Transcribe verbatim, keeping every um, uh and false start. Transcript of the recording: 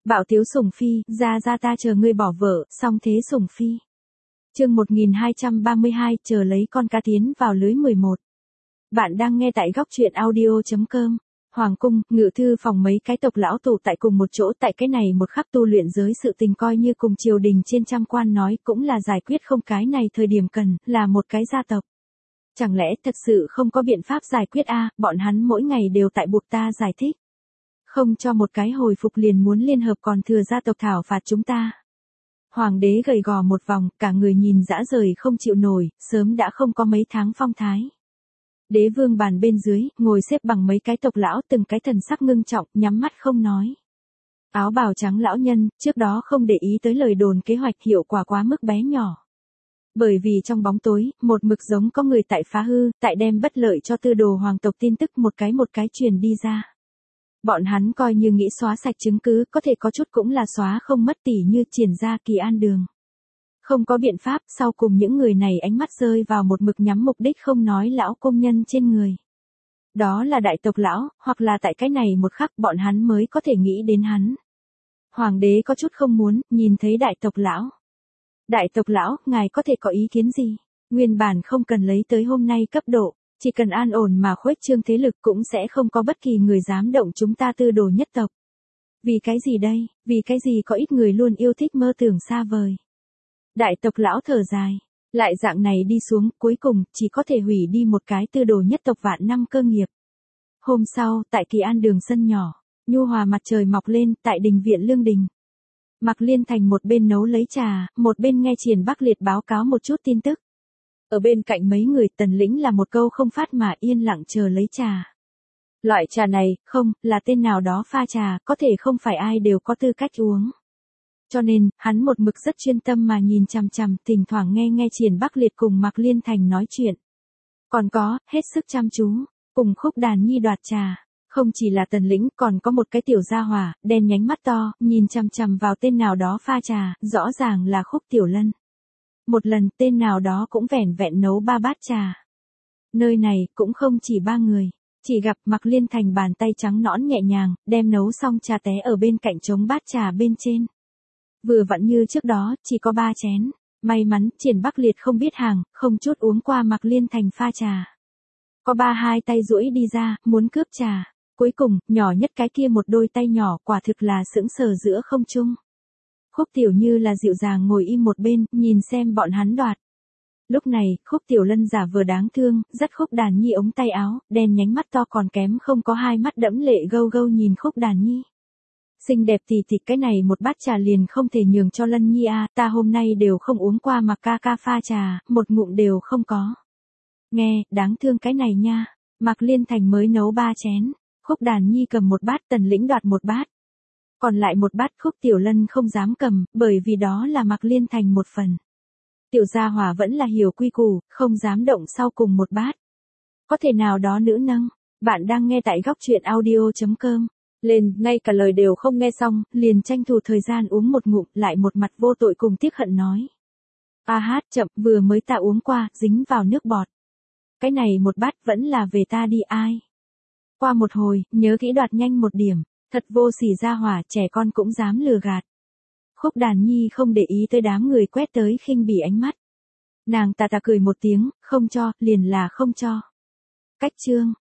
Bạo tiếu sủng phi, ra ra ta chờ ngươi bỏ vợ, xong thế sủng phi. Chương một nghìn hai trăm ba mươi hai, chờ lấy con cá tiến vào lưới mười một. Bạn đang nghe tại góc truyện audio chấm com. Hoàng cung, ngự thư phòng mấy cái tộc lão tụ tại cùng một chỗ, tại cái này một khắc tu luyện giới sự tình coi như cùng triều đình trên trăm quan nói cũng là giải quyết không, cái này thời điểm cần, là một cái gia tộc. Chẳng lẽ thật sự không có biện pháp giải quyết a? Bọn hắn mỗi ngày đều tại buộc ta giải thích. Không cho một cái hồi phục liền muốn liên hợp còn thừa gia tộc thảo phạt chúng ta. Hoàng đế gầy gò một vòng, cả người nhìn dã rời không chịu nổi, sớm đã không có mấy tháng phong thái. Đế vương bàn bên dưới, ngồi xếp bằng mấy cái tộc lão, từng cái thần sắc ngưng trọng, nhắm mắt không nói. Áo bào trắng lão nhân, trước đó không để ý tới lời đồn kế hoạch hiệu quả quá mức bé nhỏ. Bởi vì trong bóng tối, một mực giống có người tại phá hư, tại đem bất lợi cho tư đồ hoàng tộc tin tức một cái một cái truyền đi ra. Bọn hắn coi như nghĩ xóa sạch chứng cứ, có thể có chút cũng là xóa không mất, tỉ như triển ra Kỳ An Đường. Không có biện pháp, sau cùng những người này ánh mắt rơi vào một mực nhắm mục đích không nói lão công nhân trên người. Đó là đại tộc lão, hoặc là tại cái này một khắc bọn hắn mới có thể nghĩ đến hắn. Hoàng đế có chút không muốn, nhìn thấy đại tộc lão. Đại tộc lão, ngài có thể có ý kiến gì? Nguyên bản không cần lấy tới hôm nay cấp độ, chỉ cần an ổn mà khuếch trương thế lực cũng sẽ không có bất kỳ người dám động chúng ta tư đồ nhất tộc. Vì cái gì đây? Vì cái gì có ít người luôn yêu thích mơ tưởng xa vời? Đại tộc lão thở dài. Lại dạng này đi xuống, cuối cùng, chỉ có thể hủy đi một cái tư đồ nhất tộc vạn năm cơ nghiệp. Hôm sau, tại Kỳ An Đường sân nhỏ, nhu hòa mặt trời mọc lên, tại đình viện Lương Đình. Mạc Liên Thành một bên nấu lấy trà, một bên nghe Triển Bắc Liệt báo cáo một chút tin tức. Ở bên cạnh mấy người Tần Lĩnh là một câu không phát mà yên lặng chờ lấy trà. Loại trà này, không, là tên nào đó pha trà, có thể không phải ai đều có tư cách uống. Cho nên, hắn một mực rất chuyên tâm mà nhìn chằm chằm, thỉnh thoảng nghe nghe Triển Bắc Liệt cùng Mạc Liên Thành nói chuyện. Còn có, hết sức chăm chú, cùng Khúc Đàn Nhi đoạt trà. Không chỉ là Tần Lĩnh, còn có một cái tiểu gia hỏa, đen nhánh mắt to, nhìn chằm chằm vào tên nào đó pha trà, rõ ràng là Khúc Tiểu Lân. Một lần, tên nào đó cũng vẻn vẹn nấu ba bát trà. Nơi này, cũng không chỉ ba người. Chỉ gặp Mạc Liên Thành bàn tay trắng nõn nhẹ nhàng, đem nấu xong trà té ở bên cạnh trống bát trà bên trên. Vừa vặn như trước đó, chỉ có ba chén. May mắn, Triển Bắc Liệt không biết hàng, không chút uống qua Mạc Liên Thành pha trà. Có ba hai tay duỗi đi ra, muốn cướp trà. Cuối cùng, nhỏ nhất cái kia một đôi tay nhỏ quả thực là sững sờ giữa không trung. Khúc Tiểu Như là dịu dàng ngồi im một bên, nhìn xem bọn hắn đoạt. Lúc này, Khúc Tiểu Lân giả vừa đáng thương, dắt Khúc Đàn Nhi ống tay áo, đen nhánh mắt to còn kém không có hai mắt đẫm lệ gâu gâu nhìn Khúc Đàn Nhi. Xinh đẹp tỷ tỷ, cái này một bát trà liền không thể nhường cho Lân Nhi à, ta hôm nay đều không uống qua mà ca ca pha trà, một ngụm đều không có. Nghe, đáng thương cái này nha, Mạc Liên Thành mới nấu ba chén, Khúc Đàn Nhi cầm một bát, Tần Lĩnh đoạt một bát. Còn lại một bát Khúc Tiểu Lân không dám cầm, bởi vì đó là Mạc Liên Thành một phần. Tiểu gia hỏa vẫn là hiểu quy củ, không dám động sau cùng một bát. Có thể nào đó nữ nâng, bạn đang nghe tại góc truyện audio chấm com. Lên, ngay cả lời đều không nghe xong, liền tranh thủ thời gian uống một ngụm, lại một mặt vô tội cùng tiếc hận nói. A hát, chậm, vừa mới ta uống qua, dính vào nước bọt. Cái này một bát vẫn là về ta đi ai. Qua một hồi, nhớ kỹ đoạt nhanh một điểm, thật vô sỉ gia hỏa, trẻ con cũng dám lừa gạt. Khúc Đàn Nhi không để ý tới đám người quét tới khinh bỉ ánh mắt. Nàng tà tà cười một tiếng, không cho, liền là không cho. Cách chương,